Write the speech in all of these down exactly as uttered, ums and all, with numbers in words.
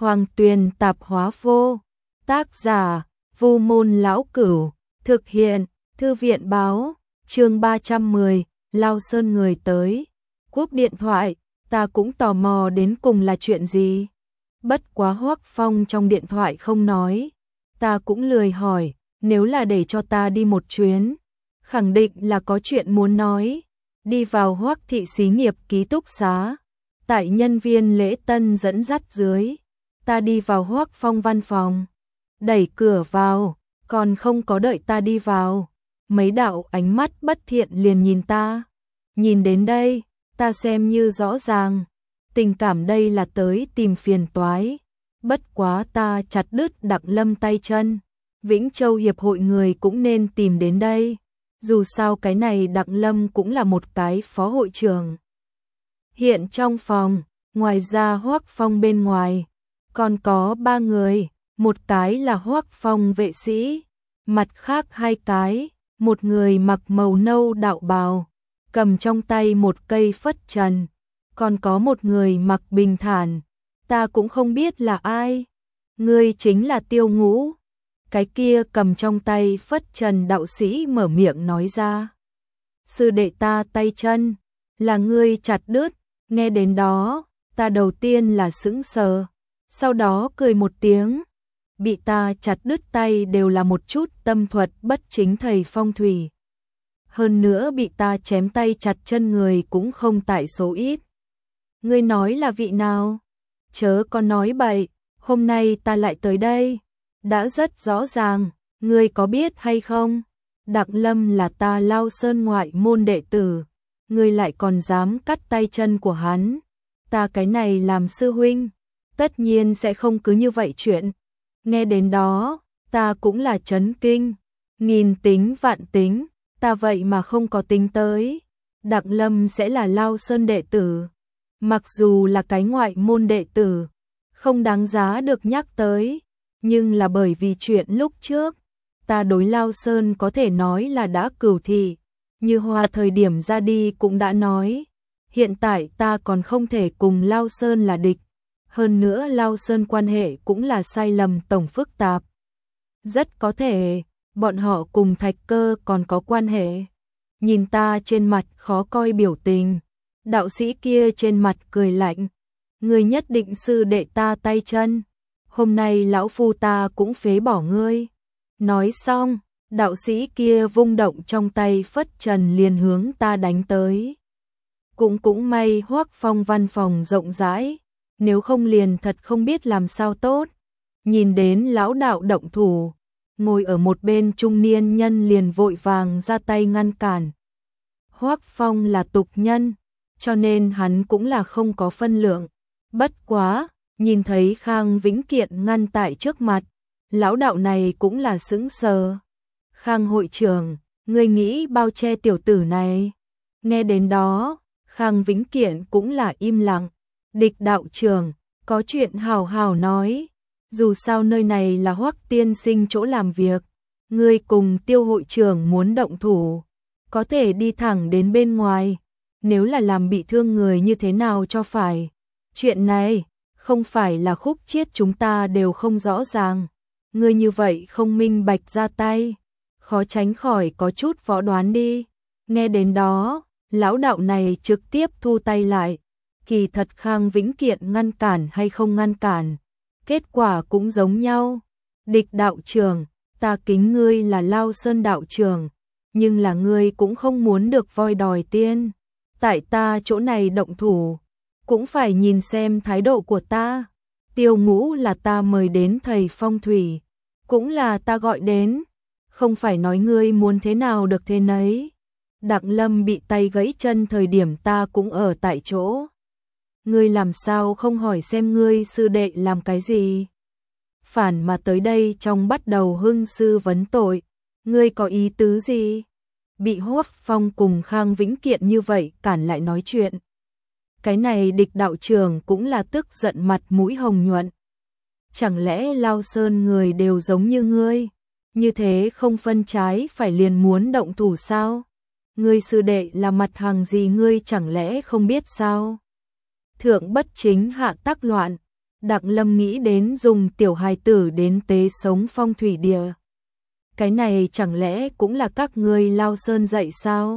Hoàng Tuyền tạp hóa vô. Tác giả, Vu Môn Lão Cửu. Thực hiện, Thư viện báo. Chương ba trăm mười, Lao Sơn người tới. Cúp điện thoại, ta cũng tò mò đến cùng là chuyện gì. Bất quá Hoắc Phong trong điện thoại không nói. Ta cũng lười hỏi, nếu là để cho ta đi một chuyến, khẳng định là có chuyện muốn nói. Đi vào Hoắc thị xí nghiệp ký túc xá. Tại nhân viên lễ tân dẫn dắt dưới, ta đi vào Hoắc Phong văn phòng. Đẩy cửa vào, còn không có đợi ta đi vào, mấy đạo ánh mắt bất thiện liền nhìn ta. Nhìn đến đây, ta xem như rõ ràng, tình cảm đây là tới tìm phiền toái. Bất quá ta chặt đứt Đặng Lâm tay chân, Vĩnh Châu Hiệp hội người cũng nên tìm đến đây. Dù sao cái này Đặng Lâm cũng là một cái phó hội trưởng. Hiện trong phòng, ngoài ra Hoắc Phong bên ngoài, còn có ba người, một cái là Hoắc Phong vệ sĩ, mặt khác hai cái, một người mặc màu nâu đạo bào, cầm trong tay một cây phất trần, còn có một người mặc bình thản, ta cũng không biết là ai. Ngươi chính là Tiêu Ngũ. Cái kia cầm trong tay phất trần đạo sĩ mở miệng nói ra. Sư đệ ta tay chân, là ngươi chặt đứt. Nghe đến đó, ta đầu tiên là sững sờ, sau đó cười một tiếng. Bị ta chặt đứt tay đều là một chút tâm thuật bất chính thầy phong thủy. Hơn nữa bị ta chém tay chặt chân người cũng không tại số ít. Ngươi nói là vị nào? Chớ có nói bậy, hôm nay ta lại tới đây. Đã rất rõ ràng, ngươi có biết hay không? Đặng Lâm là ta Lao Sơn ngoại môn đệ tử. Ngươi lại còn dám cắt tay chân của hắn. Ta cái này làm sư huynh, tất nhiên sẽ không cứ như vậy chuyện. Nghe đến đó, ta cũng là chấn kinh. Nghìn tính vạn tính, ta vậy mà không có tính tới. Đặng Lâm sẽ là Lao Sơn đệ tử. Mặc dù là cái ngoại môn đệ tử, không đáng giá được nhắc tới. Nhưng là bởi vì chuyện lúc trước, ta đối Lao Sơn có thể nói là đã cửu thị. Như Hoa thời điểm ra đi cũng đã nói, hiện tại ta còn không thể cùng Lao Sơn là địch. Hơn nữa Lao Sơn quan hệ cũng là sai lầm tổng phức tạp. Rất có thể, bọn họ cùng Thạch Cơ còn có quan hệ. Nhìn ta trên mặt khó coi biểu tình, đạo sĩ kia trên mặt cười lạnh. Ngươi nhất định sư đệ ta tay chân, hôm nay lão phu ta cũng phế bỏ ngươi. Nói xong, đạo sĩ kia vung động trong tay phất trần liền hướng ta đánh tới. Cũng cũng may Hoắc Phong văn phòng rộng rãi, nếu không liền thật không biết làm sao tốt. Nhìn đến lão đạo động thủ, ngồi ở một bên trung niên nhân liền vội vàng ra tay ngăn cản. Hoắc Phong là tục nhân, cho nên hắn cũng là không có phân lượng. Bất quá, nhìn thấy Khang Vĩnh Kiện ngăn tại trước mặt, lão đạo này cũng là sững sờ. Khang hội trưởng, ngươi nghĩ bao che tiểu tử này? Nghe đến đó, Khang Vĩnh Kiện cũng là im lặng. Địch đạo trưởng, có chuyện hào hào nói. Dù sao nơi này là Hoắc tiên sinh chỗ làm việc. Ngươi cùng Tiêu hội trưởng muốn động thủ, có thể đi thẳng đến bên ngoài. Nếu là làm bị thương người như thế nào cho phải? Chuyện này, không phải là khúc chiết chúng ta đều không rõ ràng. Ngươi như vậy không minh bạch ra tay, khó tránh khỏi có chút võ đoán đi. Nghe đến đó, lão đạo này trực tiếp thu tay lại. Kỳ thật Khang Vĩnh Kiện ngăn cản hay không ngăn cản, kết quả cũng giống nhau. Địch đạo trưởng, ta kính ngươi là Lao Sơn đạo trưởng, nhưng là ngươi cũng không muốn được voi đòi tiên. Tại ta chỗ này động thủ, cũng phải nhìn xem thái độ của ta. Tiêu Ngũ là ta mời đến thầy phong thủy, cũng là ta gọi đến, không phải nói ngươi muốn thế nào được thế nấy. Đặng Lâm bị tay gãy chân thời điểm ta cũng ở tại chỗ. Ngươi làm sao không hỏi xem ngươi sư đệ làm cái gì? Phản mà tới đây trong bắt đầu hưng sư vấn tội, ngươi có ý tứ gì? Bị Hoắc Phong cùng Khang Vĩnh Kiện như vậy cản lại nói chuyện. Cái này địch đạo trưởng cũng là tức giận mặt mũi hồng nhuận. Chẳng lẽ Lao Sơn người đều giống như ngươi? Như thế không phân trái phải liền muốn động thủ sao? Ngươi sư đệ là mặt hàng gì ngươi chẳng lẽ không biết sao? Thượng bất chính hạ tắc loạn, Đặng Lâm nghĩ đến dùng tiểu hài tử đến tế sống phong thủy địa. Cái này chẳng lẽ cũng là các ngươi Lao Sơn dạy sao?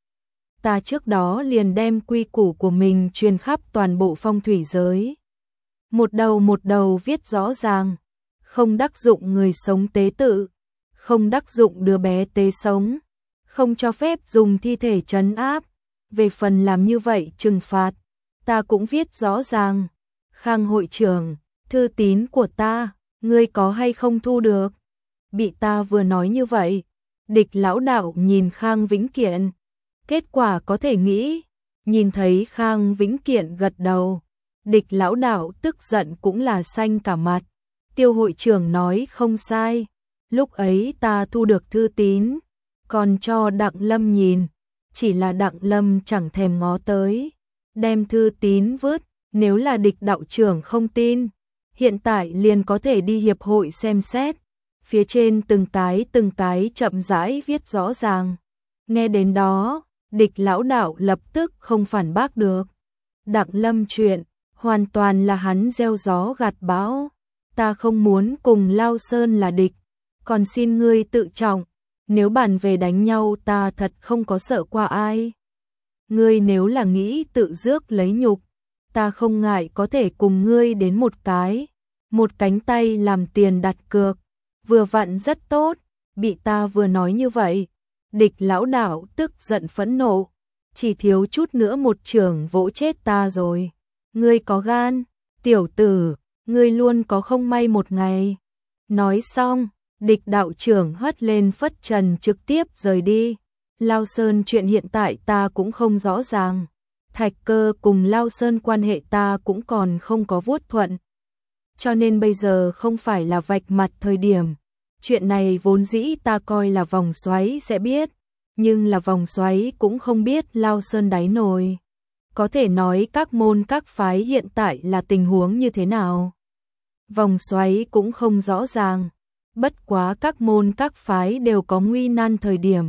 Ta trước đó liền đem quy củ của mình truyền khắp toàn bộ phong thủy giới. Một đầu một đầu viết rõ ràng, không đắc dụng người sống tế tự, không đắc dụng đứa bé tế sống, không cho phép dùng thi thể trấn áp. Về phần làm như vậy trừng phạt, ta cũng viết rõ ràng. Khang hội trưởng, thư tín của ta, ngươi có hay không thu được? Bị ta vừa nói như vậy, Địch lão đạo nhìn Khang Vĩnh Kiện. Kết quả có thể nghĩ, nhìn thấy Khang Vĩnh Kiện gật đầu, Địch lão đạo tức giận cũng là xanh cả mặt. Tiêu hội trưởng nói không sai, lúc ấy ta thu được thư tín, còn cho Đặng Lâm nhìn, chỉ là Đặng Lâm chẳng thèm ngó tới, đem thư tín vứt. Nếu là Địch đạo trưởng không tin, hiện tại liền có thể đi hiệp hội xem xét. Phía trên từng cái từng cái chậm rãi viết rõ ràng. Nghe đến đó, Địch lão đạo lập tức không phản bác được. Đặng Lâm chuyện, hoàn toàn là hắn gieo gió gặt bão. Ta không muốn cùng Lao Sơn là địch, còn xin ngươi tự trọng. Nếu bàn về đánh nhau ta thật không có sợ qua ai. Ngươi nếu là nghĩ tự rước lấy nhục, ta không ngại có thể cùng ngươi đến một cái, một cánh tay làm tiền đặt cược, vừa vặn rất tốt. Bị ta vừa nói như vậy, Địch lão đạo tức giận phẫn nộ, chỉ thiếu chút nữa một chưởng vỗ chết ta rồi. Ngươi có gan, tiểu tử, ngươi luôn có không may một ngày. Nói xong, Địch đạo trưởng hất lên phất trần trực tiếp rời đi. Lao Sơn chuyện hiện tại ta cũng không rõ ràng. Thạch Cơ cùng Lao Sơn quan hệ ta cũng còn không có vuốt thuận. Cho nên bây giờ không phải là vạch mặt thời điểm. Chuyện này vốn dĩ ta coi là vòng xoáy sẽ biết, nhưng là vòng xoáy cũng không biết Lao Sơn đáy nồi. Có thể nói các môn các phái hiện tại là tình huống như thế nào. Vòng xoáy cũng không rõ ràng, bất quá các môn các phái đều có nguy nan thời điểm.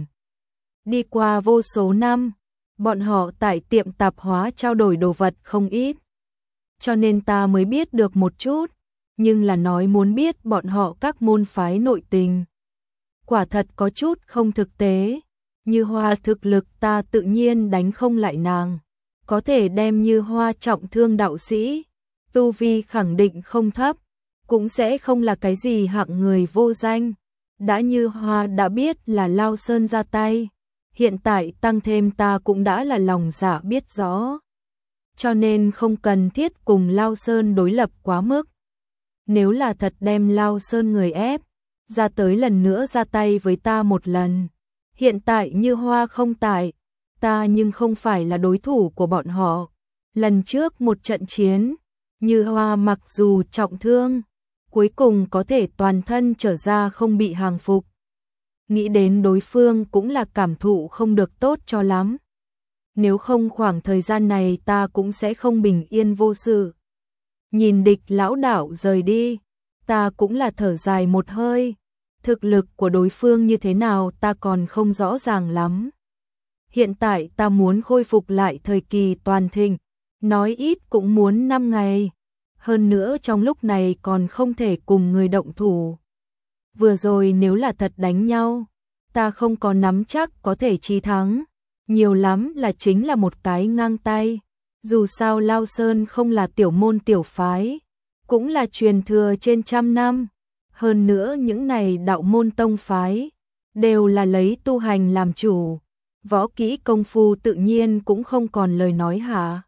Đi qua vô số năm, bọn họ tại tiệm tạp hóa trao đổi đồ vật không ít. Cho nên ta mới biết được một chút, nhưng là nói muốn biết bọn họ các môn phái nội tình. Quả thật có chút không thực tế, Như Hoa thực lực ta tự nhiên đánh không lại nàng. Có thể đem Như Hoa trọng thương đạo sĩ, tu vi khẳng định không thấp, cũng sẽ không là cái gì hạng người vô danh. Đã Như Hoa đã biết là Lao Sơn ra tay, hiện tại tăng thêm ta cũng đã là lòng dạ biết rõ. Cho nên không cần thiết cùng Lao Sơn đối lập quá mức. Nếu là thật đem Lao Sơn người ép, ra tới lần nữa ra tay với ta một lần. Hiện tại Như Hoa không tại, ta nhưng không phải là đối thủ của bọn họ. Lần trước một trận chiến, Như Hoa mặc dù trọng thương, cuối cùng có thể toàn thân trở ra không bị hàng phục. Nghĩ đến đối phương cũng là cảm thụ không được tốt cho lắm. Nếu không khoảng thời gian này ta cũng sẽ không bình yên vô sự. Nhìn Địch lão đạo rời đi, ta cũng là thở dài một hơi. Thực lực của đối phương như thế nào ta còn không rõ ràng lắm. Hiện tại ta muốn khôi phục lại thời kỳ toàn thịnh, nói ít cũng muốn năm ngày. Hơn nữa trong lúc này còn không thể cùng người động thủ. Vừa rồi nếu là thật đánh nhau, ta không có nắm chắc có thể chiến thắng. Nhiều lắm là chính là một cái ngang tay. Dù sao Lao Sơn không là tiểu môn tiểu phái, cũng là truyền thừa trên trăm năm. Hơn nữa những này đạo môn tông phái, đều là lấy tu hành làm chủ. Võ kỹ công phu tự nhiên cũng không còn lời nói hả.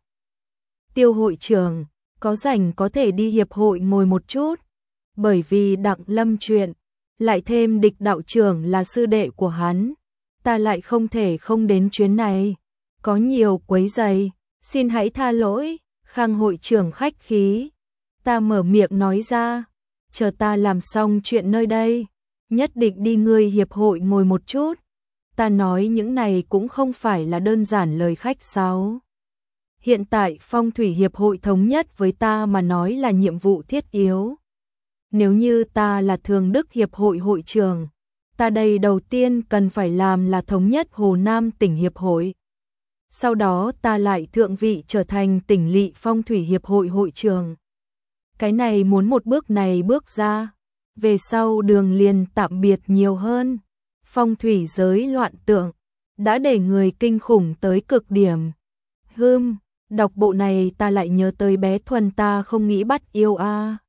Tiêu hội trưởng, có rảnh có thể đi hiệp hội ngồi một chút. Bởi vì Đặng Lâm chuyện, lại thêm Địch đạo trưởng là sư đệ của hắn, ta lại không thể không đến chuyến này. Có nhiều quấy rầy, xin hãy tha lỗi. Khang hội trưởng khách khí. Ta mở miệng nói ra, chờ ta làm xong chuyện nơi đây, nhất định đi ngươi hiệp hội ngồi một chút. Ta nói những này cũng không phải là đơn giản lời khách sáo. Hiện tại phong thủy hiệp hội thống nhất với ta mà nói là nhiệm vụ thiết yếu. Nếu như ta là thường đức hiệp hội hội trưởng, ta đây đầu tiên cần phải làm là thống nhất Hồ Nam tỉnh hiệp hội. Sau đó ta lại thượng vị trở thành tỉnh lỵ phong thủy hiệp hội hội trưởng. cái này muốn một bước này bước ra, về sau đường liền tạm biệt nhiều hơn. Phong thủy giới loạn tượng, đã để người kinh khủng tới cực điểm. Hưm, đọc bộ này ta lại nhớ tới bé Thuần ta không nghĩ bắt yêu a.